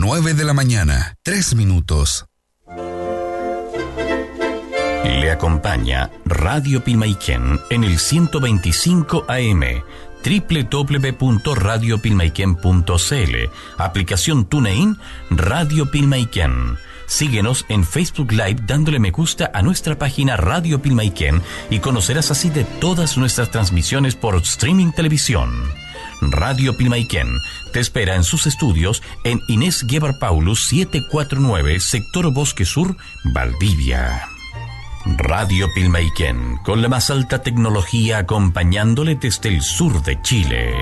9 de la mañana, 3 minutos. Le acompaña Radio Pilmaiquén en el 125 AM, www.radiopilmaiquén.cl, aplicación TuneIn, Radio Pilmaiquén. Síguenos en Facebook Live dándole me gusta a nuestra página Radio Pilmaiquén y conocerás así de todas nuestras transmisiones por streaming televisión. Radio Pilmaiquén te espera en sus estudios en Inés Guevar Paulus 749, Sector Bosque Sur, Valdivia. Radio Pilmaiquén, con la más alta tecnología acompañándole desde el sur de Chile.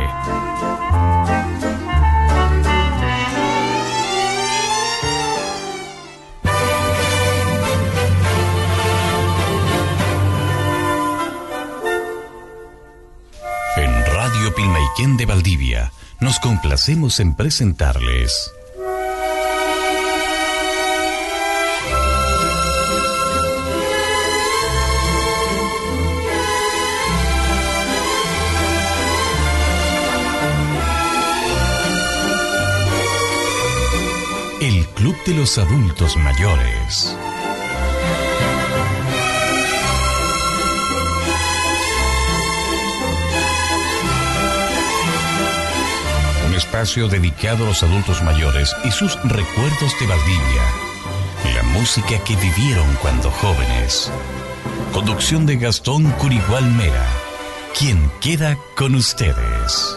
En Radio Pilmaiquén de Valdivia, nos complacemos en presentarles el Club de los Adultos Mayores. Un espacio dedicado a los adultos mayores y sus recuerdos de Valdivia. La música que vivieron cuando jóvenes. Conducción de Gastón Curigual Mera. Quien queda con ustedes.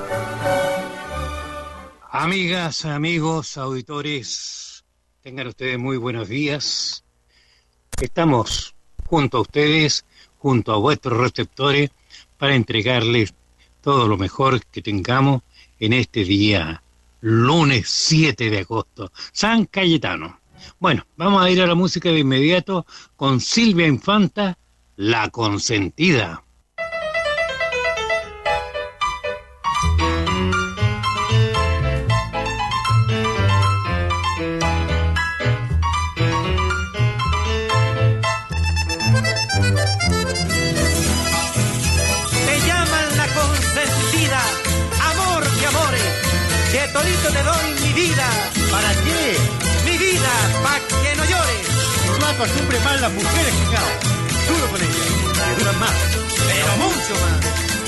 Amigas, amigos, auditores, tengan ustedes muy buenos días. Estamos junto a ustedes, junto a vuestros receptores, para entregarles todo lo mejor que tengamos en este día, lunes 7 de agosto, San Cayetano. Bueno, vamos a ir a la música de inmediato con Silvia Infanta, La Consentida. Todito te doy mi vida. ¿Para qué? Mi vida, pa' que no llores. Los ratos siempre más las mujeres que cao. Duro con ellas, que duran más. Pero mucho más.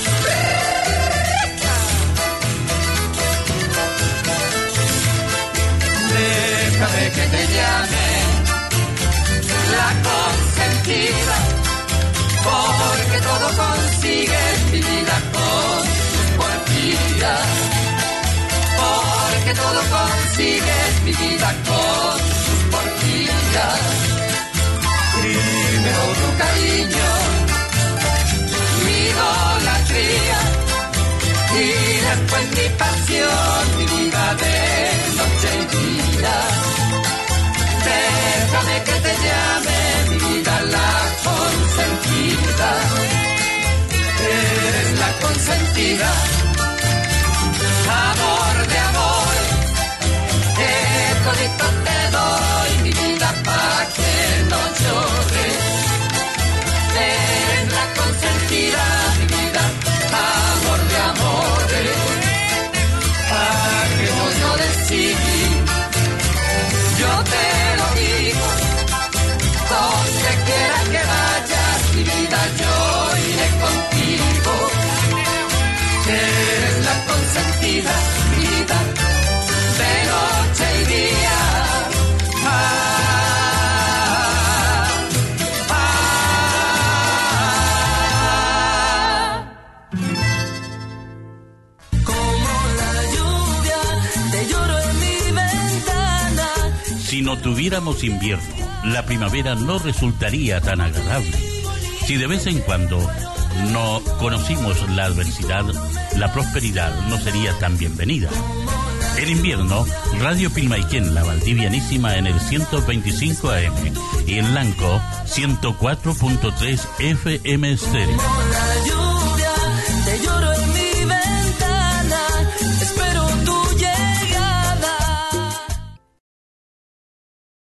Déjame que te llame la consentida, porque todo consigue mi vida con sus porquillas. Porque todo consigues mi vida con sus porquillas. Primero tu cariño, mi idolatría, y después mi pasión, mi vida de noche y día. Déjame que te llame mi vida la consentida. Eres la consentida. Amor de amor, que todito te doy mi vida pa' que no llores. Eres la consentida, mi vida, amor de amores, pa' que no llores, sí. Yo te lo digo, donde quiera que vayas, mi vida, yo iré contigo. Eres la consentida, vida, de noche y día. Como la lluvia, te lloro en mi ventana. Si no tuviéramos invierno, la primavera no resultaría tan agradable. Si de vez en cuando no conocimos la adversidad, la prosperidad no sería tan bienvenida. En invierno, Radio Pilmaiquén, la valdivianísima, en el 125 AM y en Lanco 104.3 FM estéreo. Como la lluvia, te lloro